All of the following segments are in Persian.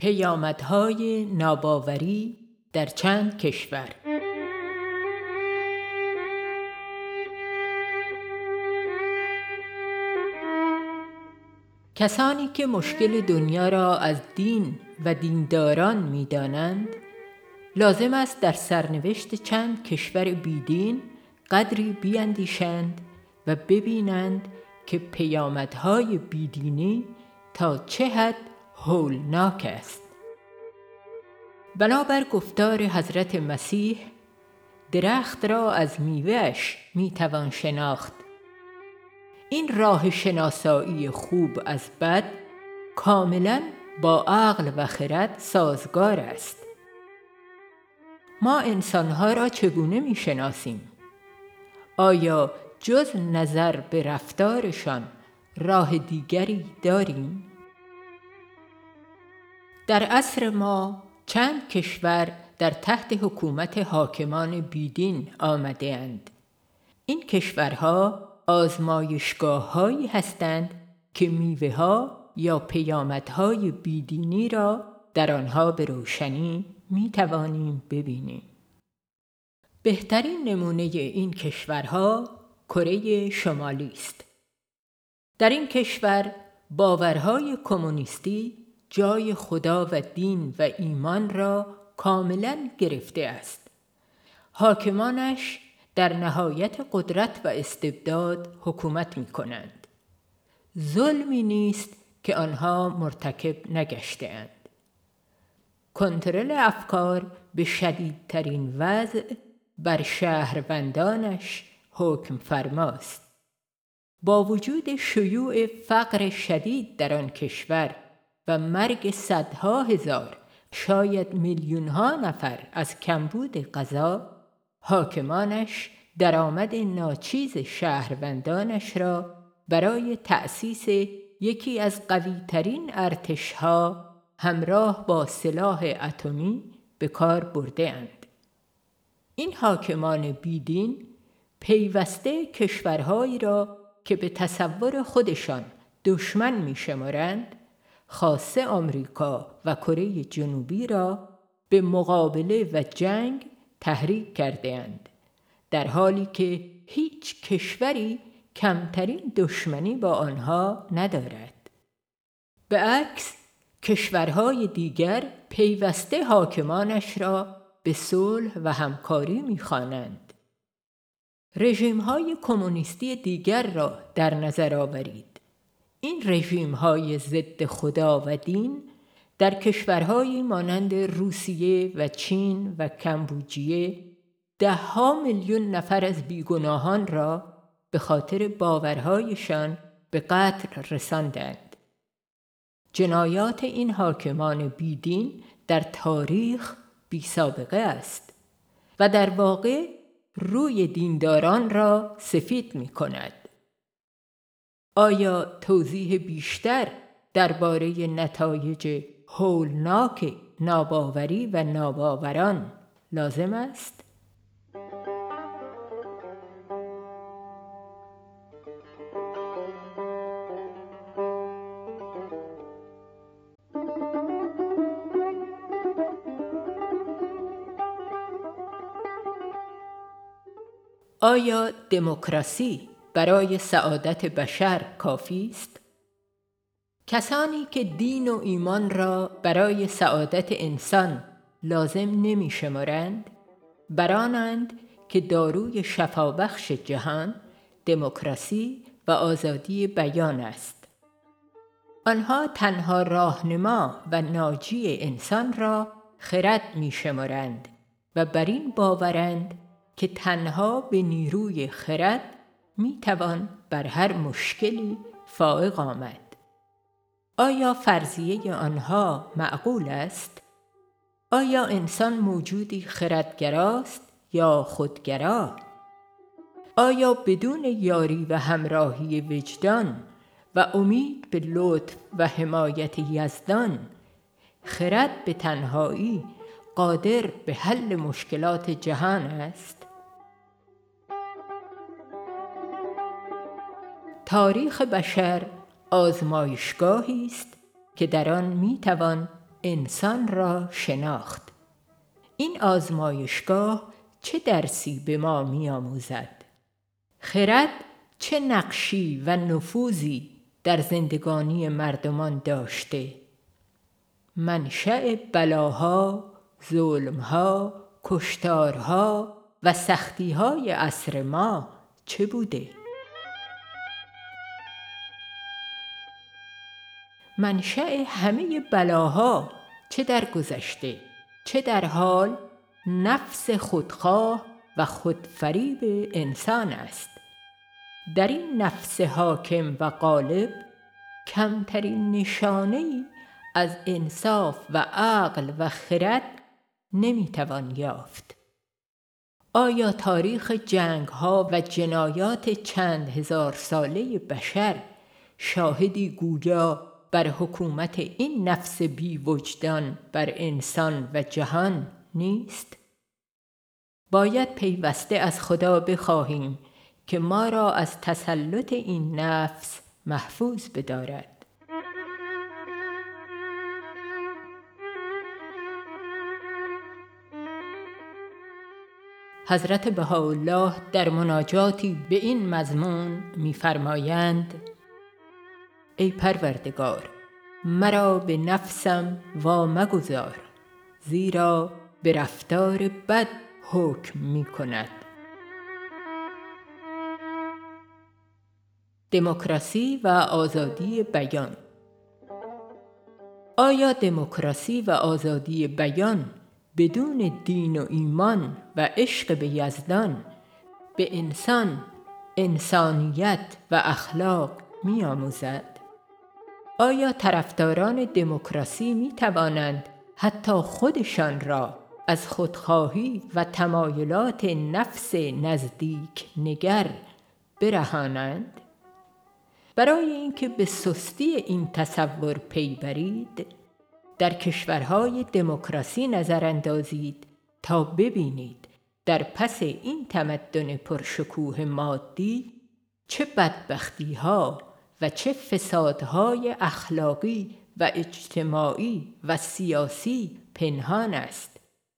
پیامدهای ناباوری در چند کشور. کسانی که مشکل دنیا را از دین و دینداران می‌دانند، لازم است در سرنوشت چند کشور بیدین قدری بیندیشند و ببینند که پیامدهای بیدینی تا چه حد هولناک است. بنابر گفتار حضرت مسیح، درخت را از میوه‌اش میتوان شناخت. این راه شناسایی خوب از بد کاملاً با عقل و خرد سازگار است. ما انسانها را چگونه میشناسیم؟ آیا جز نظر به رفتارشان راه دیگری داریم؟ در عصر ما چند کشور در تحت حکومت حاکمان بیدین آمده اند. این کشورها آزمایشگاه‌هایی هستند که میوه‌ها یا پیامدهای بیدینی را در آنها به روشنی می‌توانیم ببینیم. بهترین نمونه این کشورها کره شمالی است. در این کشور باورهای کمونیستی جای خدا و دین و ایمان را کاملاً گرفته است. حاکمانش در نهایت قدرت و استبداد حکومت می‌کنند. ظلمی نیست که آنها مرتکب نگشته‌اند. کنترل افکار به شدیدترین وضع بر شهروندانش حکم فرماست. با وجود شیوع فقر شدید در آن کشور و مرگ صدها هزار شاید میلیون‌ها نفر از کمبود غذا، حاکمانش درآمد ناچیز شهروندانش را برای تأسیس یکی از قوی‌ترین ارتش‌ها همراه با سلاح اتمی به کار برده‌اند. این حاکمان بیدین پیوسته کشورهایی را که به تصور خودشان دشمن می‌شمارند، خاصه آمریکا و کره جنوبی را به مقابله و جنگ تحریک کرده‌اند، در حالی که هیچ کشوری کمترین دشمنی با آنها ندارد. به عکس کشورهای دیگر پیوسته حاکمانش را به صلح و همکاری می‌خوانند. رژیم‌های کمونیستی دیگر را در نظر آورید. این رژیم‌های ضد خدا و دین در کشورهایی مانند روسیه و چین و کمبوجیه 10 میلیون نفر از بیگناهان را به خاطر باورهایشان به قتل رساندند. جنایات این حاکمان بیدین در تاریخ بی‌سابقه است و در واقع روی دینداران را سفید می‌کند. آیا توضیح بیشتر درباره نتایج هولناک ناباوری و ناباوران لازم است؟ آیا دموکراسی برای سعادت بشر کافی است؟ کسانی که دین و ایمان را برای سعادت انسان لازم نمی‌شمارند، برانند که داروی شفابخش جهان دموکراسی و آزادی بیان است. آنها تنها راهنما و ناجی انسان را خرد می‌شمارند و بر این باورند که تنها به نیروی خرد میتوان بر هر مشکلی فائق آمد. آیا فرضیه آنها معقول است؟ آیا انسان موجودی خردگراست یا خودگرا؟ آیا بدون یاری و همراهی وجدان و امید به لطف و حمایت یزدان، خرد به تنهایی قادر به حل مشکلات جهان است؟ تاریخ بشر آزمایشگاهی است که در آن میتوان انسان را شناخت. این آزمایشگاه چه درسی به ما می‌آموزد؟ خرد چه نقشی و نفوذی در زندگانی مردمان داشته؟ منشأ بلاها، ظلمها، کشتارها و سختیهای عصر ما چه بوده؟ منشأ همه بلاها چه در گذشته، چه در حال نفس خودخواه و خودفریب انسان است. در این نفس حاکم و غالب کمترین نشانه‌ای از انصاف و عقل و خرد نمیتوان یافت. آیا تاریخ جنگ‌ها و جنایات چند هزار ساله بشر شاهدی گویا بر حکومت این نفس بی وجدان بر انسان و جهان نیست؟ باید پیوسته از خدا بخواهیم که ما را از تسلط این نفس محفوظ بدارد. حضرت بهاءالله در مناجاتی به این مضمون می‌فرمایند: ای پروردگار، مرا به نفسم وامگذار، زیرا به رفتار بد حکم می‌کند. دموکراسی و آزادی بیان. آیا دموکراسی و آزادی بیان بدون دین و ایمان و عشق به یزدان به انسان انسانیت و اخلاق می‌آموزد؟ آیا طرفداران دموکراسی می‌توانند حتی خودشان را از خودخواهی و تمایلات نفس نزدیک نگر برهانند؟ برای اینکه به سستی این تصور پی برید، در کشورهای دموکراسی نظر اندازید تا ببینید در پس این تمدن پرشکوه مادی چه بدبختی‌ها و چه فسادهای اخلاقی و اجتماعی و سیاسی پنهان است.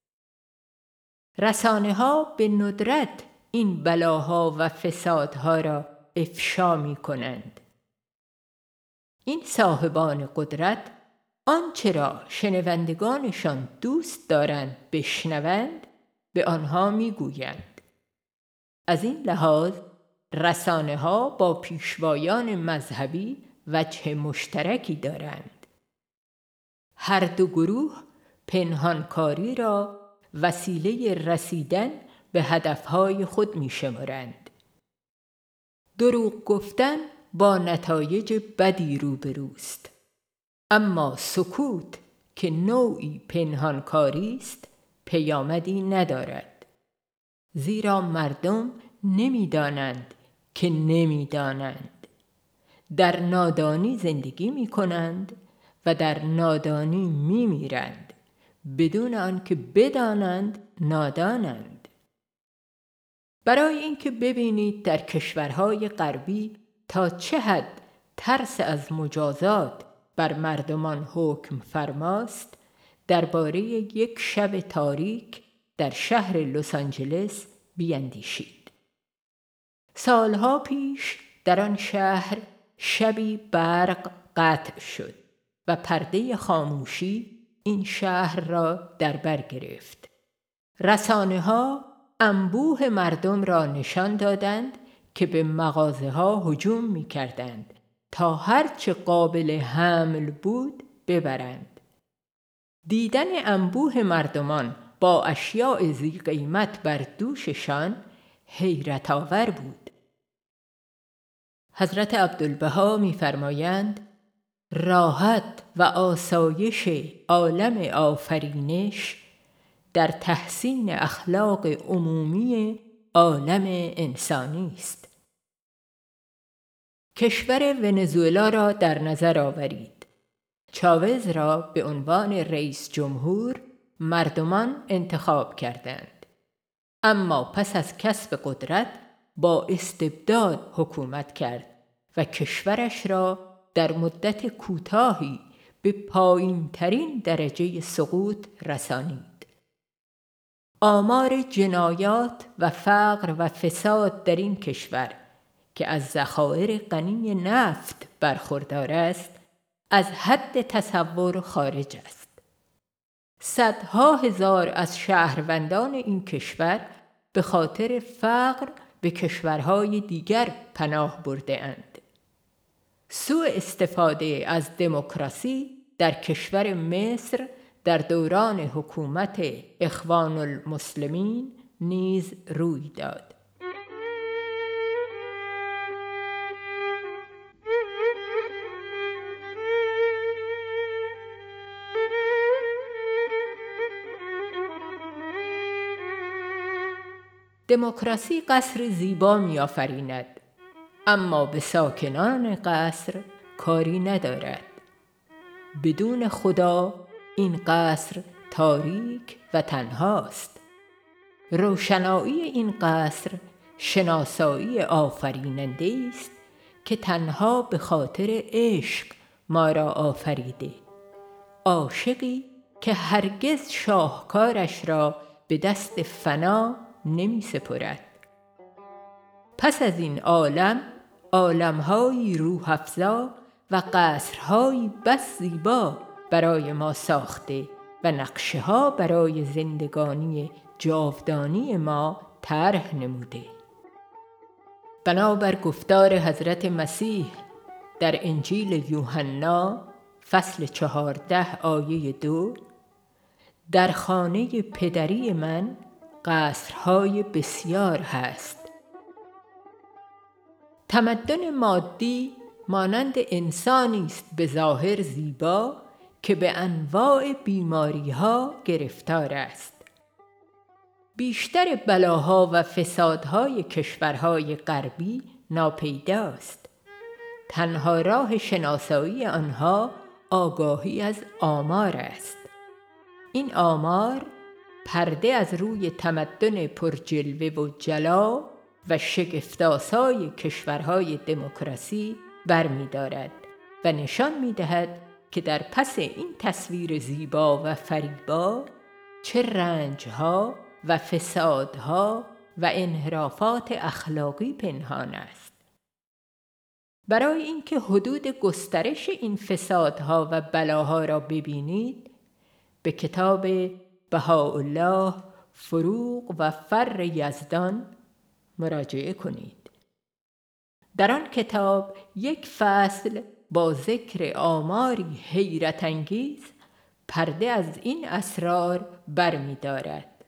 رسانه‌ها به ندرت این بلاها و فسادها را افشا می‌کنند. این صاحبان قدرت آنچه را شنوندگانشان دوست دارند بشنوند به آنها میگویند. از این لحاظ رسانه‌ها با پیشوایان مذهبی وجه مشترکی دارند. هر دو گروه پنهانکاری را وسیله رسیدن به هدفهای خود می‌شمارند. دروغ گفتن با نتایج بدی روبروست، اما سکوت که نوعی پنهانکاری است پیامدی ندارد، زیرا مردم نمی‌دانند که نمی‌دانند. در نادانی زندگی می‌کنند و در نادانی می‌میرند بدون آنکه بدانند نادانند. برای اینکه ببینید در کشورهای غربی تا چه حد ترس از مجازات بر مردمان حکم فرماست، درباره یک شب تاریک در شهر لس آنجلس بیندیشید. سالها پیش در آن شهر شبی برق قطع شد و پرده خاموشی این شهر را در بر گرفت. رسانه‌ها انبوه مردم را نشان دادند که به مغازه‌ها هجوم می‌کردند تا هرچه قابل حمل بود ببرند. دیدن انبوه مردمان با اشیاء ذی قیمت بر دوششان حیرت آور بود. حضرت عبدالبها می‌فرمایند: راحت و آسایش عالم آفرینش در تحسین اخلاق عمومی عالم انسانی است. کشور ونزوئلا را در نظر آورید. چاوز را به عنوان رئیس جمهور مردمان انتخاب کردند، اما پس از کسب قدرت با استبداد حکومت کرد و کشورش را در مدت کوتاهی به پایین ترین درجه سقوط رسانید. آمار جنایات و فقر و فساد در این کشور که از ذخایر غنی نفت برخوردار است، از حد تصور خارج است. صدها هزار از شهروندان این کشور به خاطر فقر به کشورهای دیگر پناه برده اند. سوء استفاده از دموکراسی در کشور مصر در دوران حکومت اخوان المسلمین نیز روی داد. دموکراسی قصر زیبا می‌آفریند، اما به ساکنان قصر کاری ندارد. بدون خدا این قصر تاریک و تنهاست. روشنایی این قصر شناسایی آفریننده است که تنها به خاطر عشق ما را آفریده، عاشقی که هرگز شاهکارش را به دست فنا نمی سپرد. پس از این عالم، عالم‌هایی روح افزا و قصرهایی بس زیبا برای ما ساخته و نقشه‌ها برای زندگانی جاودانی ما طرح نموده. بنابر گفتار حضرت مسیح در انجیل یوحنا فصل 14 آیه 2: در خانه پدری من قصرهای بسیار هست. تمدن مادی مانند انسانی است به ظاهر زیبا که به انواع بیماری‌ها گرفتار است. بیشتر بلاها و فسادهای کشورهای غربی ناپیداست. تنها راه شناسایی آنها آگاهی از آمار است. این آمار پرده از روی تمدن پرجلوه و جلا و شگفت‌آسای کشورهای دموکراسی برمی‌دارد و نشان می‌دهد که در پس این تصویر زیبا و فریبا چه رنج‌ها و فسادها و انحرافات اخلاقی پنهان است. برای اینکه حدود گسترش این فسادها و بلاها را ببینید، به کتاب بهاءالله فروغ و فر یزدان مراجعه کنید. در آن کتاب یک فصل با ذکر آماری حیرت انگیز پرده از این اسرار برمی‌دارد.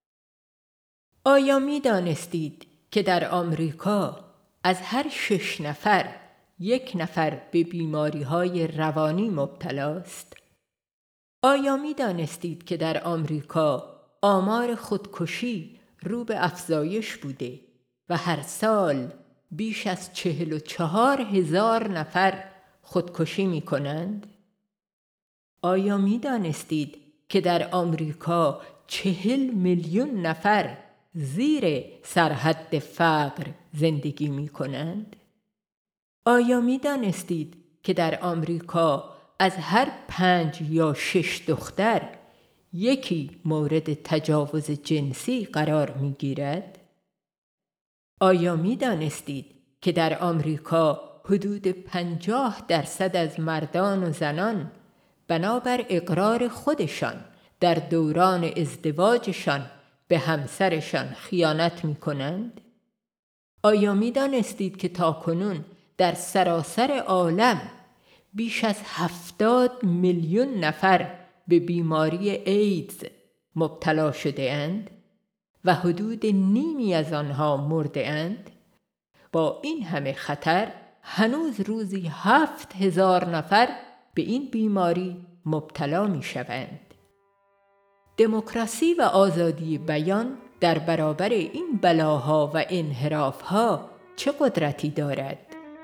آیا می‌دانستید که در آمریکا از هر 6 نفر 1 نفر به بیماری‌های روانی مبتلاست؟ آیا می‌دانستید که در آمریکا آمار خودکشی رو به افزایش بوده و هر سال بیش از 44,000 نفر خودکشی می‌کنند؟ آیا می‌دانستید که در آمریکا 40 میلیون نفر زیر سرحد فقر زندگی می‌کنند؟ آیا می‌دانستید که در آمریکا از هر 5 یا 6 دختر یکی مورد تجاوز جنسی قرار می‌گیرد؟ آیا می‌دانستید که در آمریکا حدود 50% از مردان و زنان بنابر اقرار خودشان در دوران ازدواجشان به همسرشان خیانت می‌کنند؟ آیا می‌دانستید که تاکنون در سراسر عالم بیش از 70 میلیون نفر به بیماری ایدز مبتلا شده اند و حدود نیمی از آنها مرده اند؟ با این همه خطر هنوز روزی 7,000 نفر به این بیماری مبتلا می شوند. دموکراسی و آزادی بیان در برابر این بلاها و انحرافها چه قدرتی دارد؟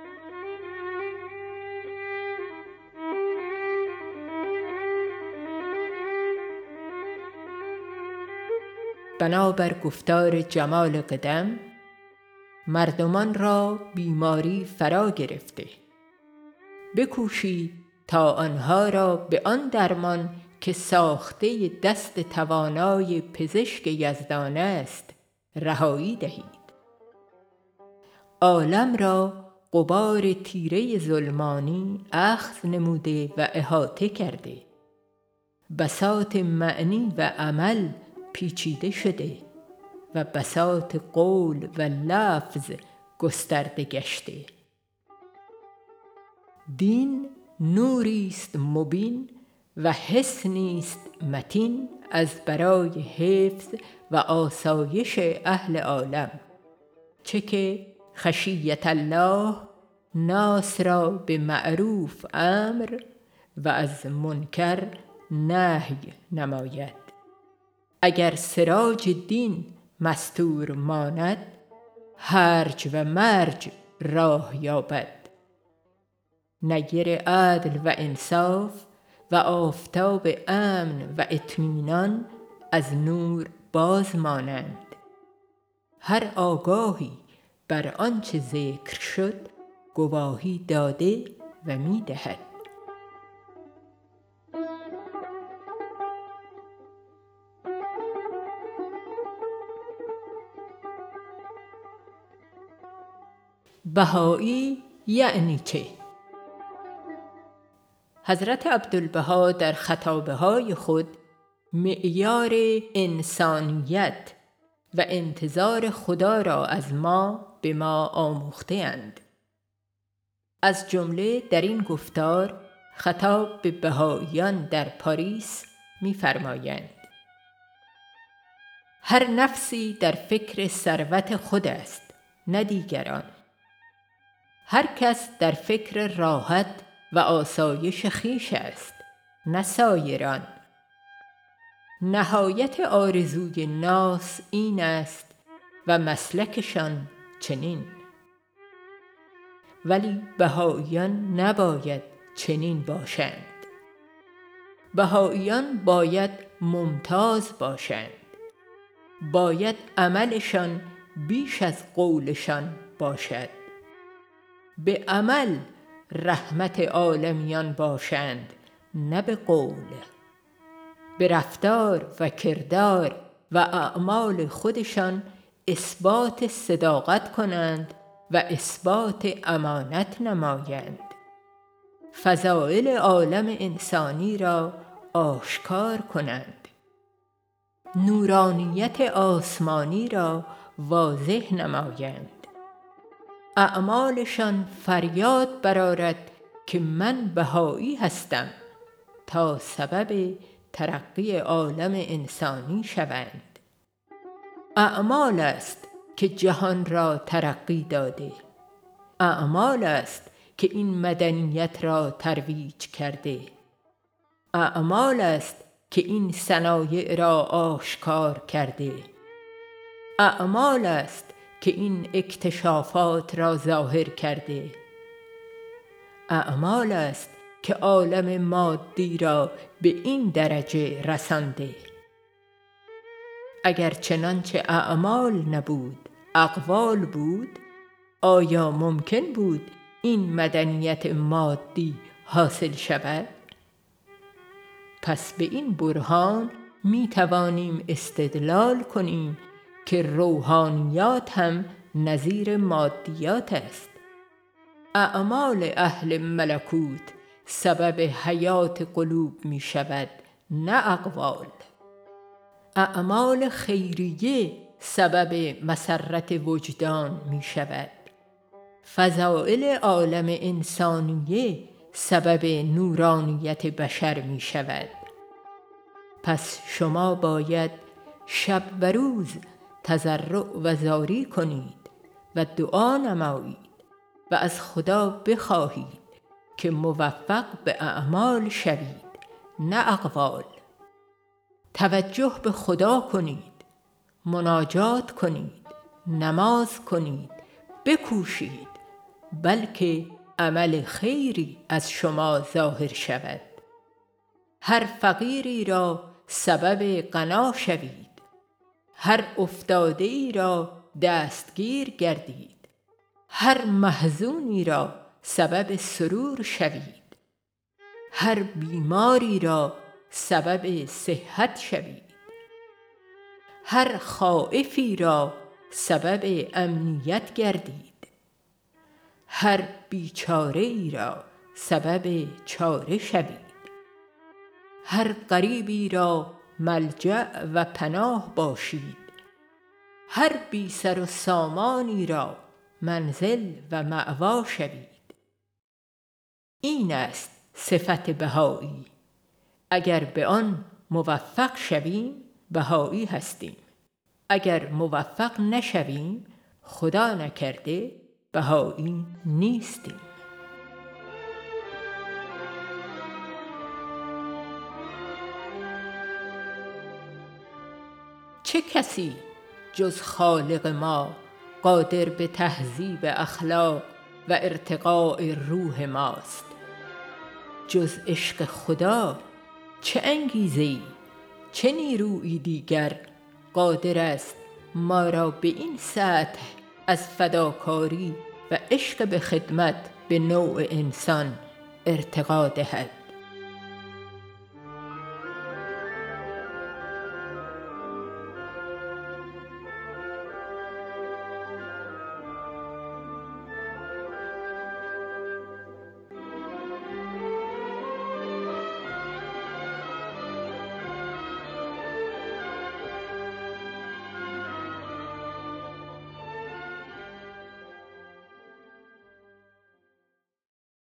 بنابر گفتار جمال قدم، مردمان را بیماری فرا گرفته. بکوشید تا آنها را به آن درمان که ساخته دست توانای پزشک یزدان است رهایی دهید. عالم را غبار تیره ظلمانی اخذ نموده و احاطه کرده، بساط معنی و عمل پیچیده شده و بساط قول و لفظ گسترده گشته. دین نوری است مبین و حصنی است متین از برای حفظ و آسایش اهل عالم، چه که خشیت الله ناس را به معروف امر و از منکر نهی نماید. اگر سراج دین مستور ماند، هرج و مرج راه یابد. نیر عدل و انصاف و آفتاب امن و اطمینان از نور باز مانند. هر آگاهی بر آنچه ذکر شد گواهی داده و می دهد. بهایی یعنی چه؟ حضرت عبدالبها در خطابه‌های خود معیار انسانیت و انتظار خدا را از ما به ما آموخته‌اند. از جمله در این گفتار خطاب به بهائیان در پاریس می‌فرمایند: هر نفسی در فکر ثروت خود است، نه دیگران. هر کس در فکر راحت و آسایش خویش است، نه سایران. نهایت آرزوی ناس این است و مسلکشان چنین. ولی بهائیان نباید چنین باشند. بهائیان باید ممتاز باشند. باید عملشان بیش از قولشان باشد. به عمل رحمت عالمیان باشند، نه به قول. به رفتار و کردار و اعمال خودشان اثبات صداقت کنند و اثبات امانت نمایند. فضائل عالم انسانی را آشکار کنند. نورانیت آسمانی را واضح نمایند. اعمالشان فریاد برآرد که من بهایی هستم، تا سبب ترقی عالم انسانی شوند. اعمال است که جهان را ترقی داده. اعمال است که این مدنیت را ترویج کرده. اعمال است که این صنایع را آشکار کرده. اعمال است که این اکتشافات را ظاهر کرده. اعمال است که عالم مادی را به این درجه رسانده. اگر چنانچه اعمال نبود اقوال بود، آیا ممکن بود این مدنیت مادی حاصل شود؟ پس به این برهان می توانیم استدلال کنیم که روحانیات هم نظیر مادیات است. اعمال اهل ملکوت سبب حیات قلوب می شود، نه اقوال. اعمال خیریه سبب مسرت وجدان می شود. فضائل عالم انسانیه سبب نورانیت بشر می شود. پس شما باید شب و روز تضرع و زاری کنید و دعا نمایید و از خدا بخواهید که موفق به اعمال شوید، نه اقوال. توجه به خدا کنید، مناجات کنید، نماز کنید، بکوشید، بلکه عمل خیری از شما ظاهر شود. هر فقیری را سبب غنا شوید. هر افتاده ای را دستگیر گردید. هر محزونی را سبب سرور شوید. هر بیماری را سبب صحت شوید. هر خائفی را سبب امنیت گردید. هر بیچاره‌ای را سبب چاره شوید. هر غریبی را ملجأ و پناه باشید. هر بی سر و سامانی را منزل و مأوا شوید. این است صفت بهایی. اگر به آن موفق شویم بهایی هستیم. اگر موفق نشویم خدا نکرده بهایی نیستیم. چه کسی جز خالق ما قادر به تهذیب اخلاق و ارتقاء روح ماست؟ جز عشق خدا چه انگیزه‌ای، چه نیرویی دیگر قادر است ما را به این سطح از فداکاری و عشق به خدمت به نوع انسان ارتقا دهد؟